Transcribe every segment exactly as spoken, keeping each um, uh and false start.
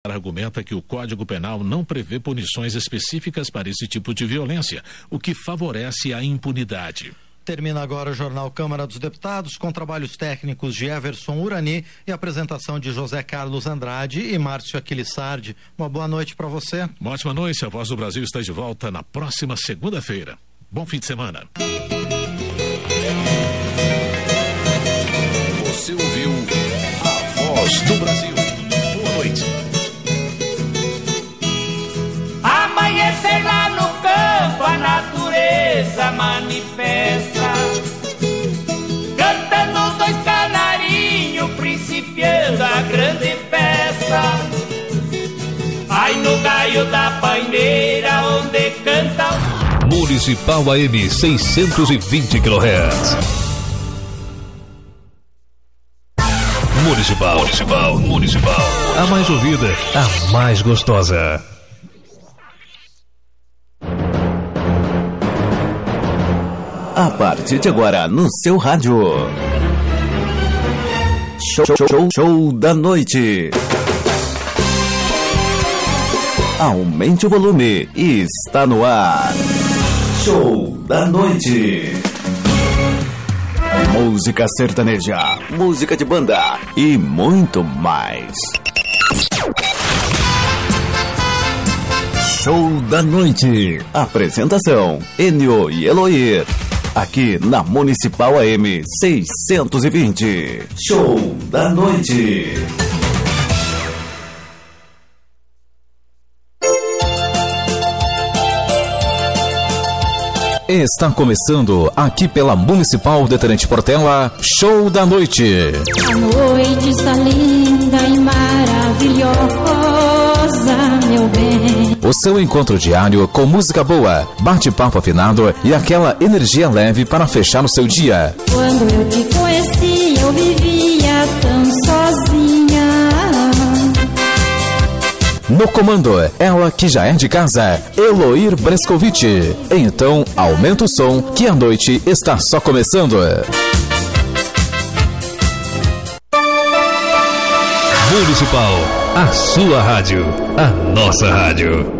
argumenta que o Código Penal não prevê punições específicas para esse tipo de violência, o que favorece a impunidade. Termina agora o Jornal Câmara dos Deputados, com trabalhos técnicos de Everson Urani e apresentação de José Carlos Andrade e Márcio Aquilissardi. Uma boa noite para você. Uma ótima noite. A Voz do Brasil está de volta na próxima segunda-feira. Bom fim de semana. Você ouviu a Voz do Brasil. Boa noite. Amanhecer lá no campo, a natureza manifesta, cantando dois canarinhos, principiando a grande festa. Vai no gaio da paineira, onde canta Municipal A M seiscentos e vinte quilohertz. Municipal, Municipal, Municipal. A mais ouvida, a mais gostosa. A partir de agora, no seu rádio. Show, show, show, show da noite. Aumente o volume e está no ar. Show da noite. Música sertaneja, música de banda e muito mais. Show da noite. Apresentação: Enio e Eloir. Aqui na Municipal A M seiscentos e vinte. Show da noite. Está começando aqui pela Municipal de Tenente Portela, Show da Noite. A noite está linda e maravilhosa, meu bem. O seu encontro diário com música boa, bate-papo afinado e aquela energia leve para fechar o seu dia. Quando eu te conheci, eu vivia tão sozinha. No comando, ela que já é de casa, Eloir Brescovitch. Então, aumenta o som que a noite está só começando. Municipal, a sua rádio, a nossa rádio.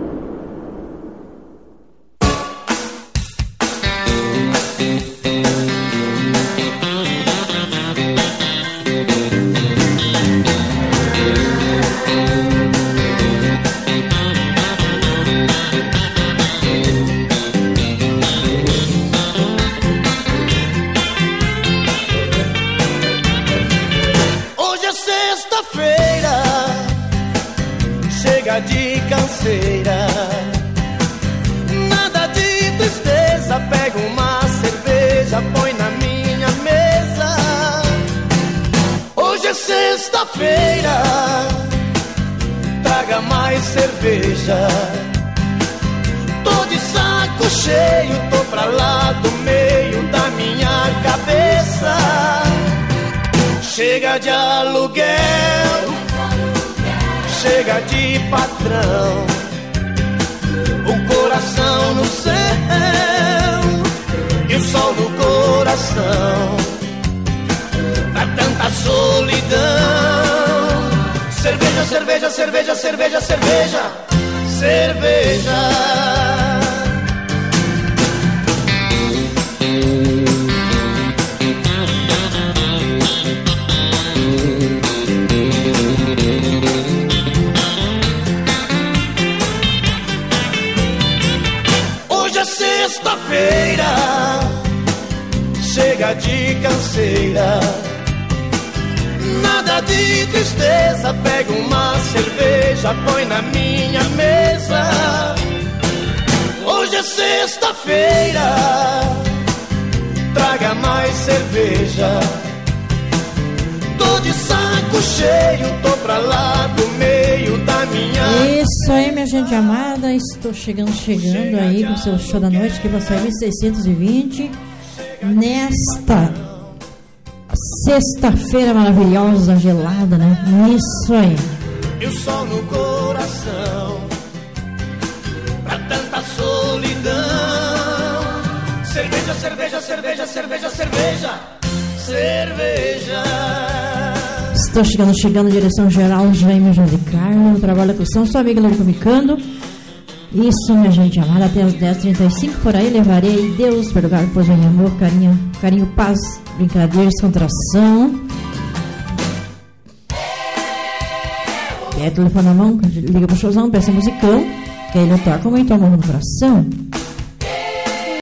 De canseira, nada de tristeza. Pega uma cerveja, põe na minha mesa. Hoje é sexta-feira, traga mais cerveja. Tô de saco cheio, tô pra lá do meio da minha cabeça. Chega de aluguel, chega de patrão, o coração no céu e o sol no coração. Pra tanta solidão, cerveja, cerveja, cerveja, cerveja, cerveja, cerveja. Sexta-feira, chega de canseira, nada de tristeza. Pega uma cerveja, põe na minha mesa. Hoje é sexta-feira, traga mais cerveja. Tô de saco cheio, tô pra lá do meio da minha. Isso aí, minha gente amada, estou chegando, chegando aí com o seu show da noite que você vai seiscentos e vinte nesta sexta-feira maravilhosa, gelada, né? Isso aí. E o sol no coração, pra tanta solidão. Cerveja, cerveja, cerveja, cerveja, cerveja, cerveja. Estou chegando, chegando, direção geral, Jaime José Carlos, trabalha com São, sua amiga Loricomicando. Isso, minha gente amada, até as dez e trinta e cinco por aí, levarei Deus, perdoar, pois vem amor, carinho, carinho, paz, brincadeira, descontração. É telefone na mão, liga pro showzão, peça musicão, que aí ele toca muito amor no coração.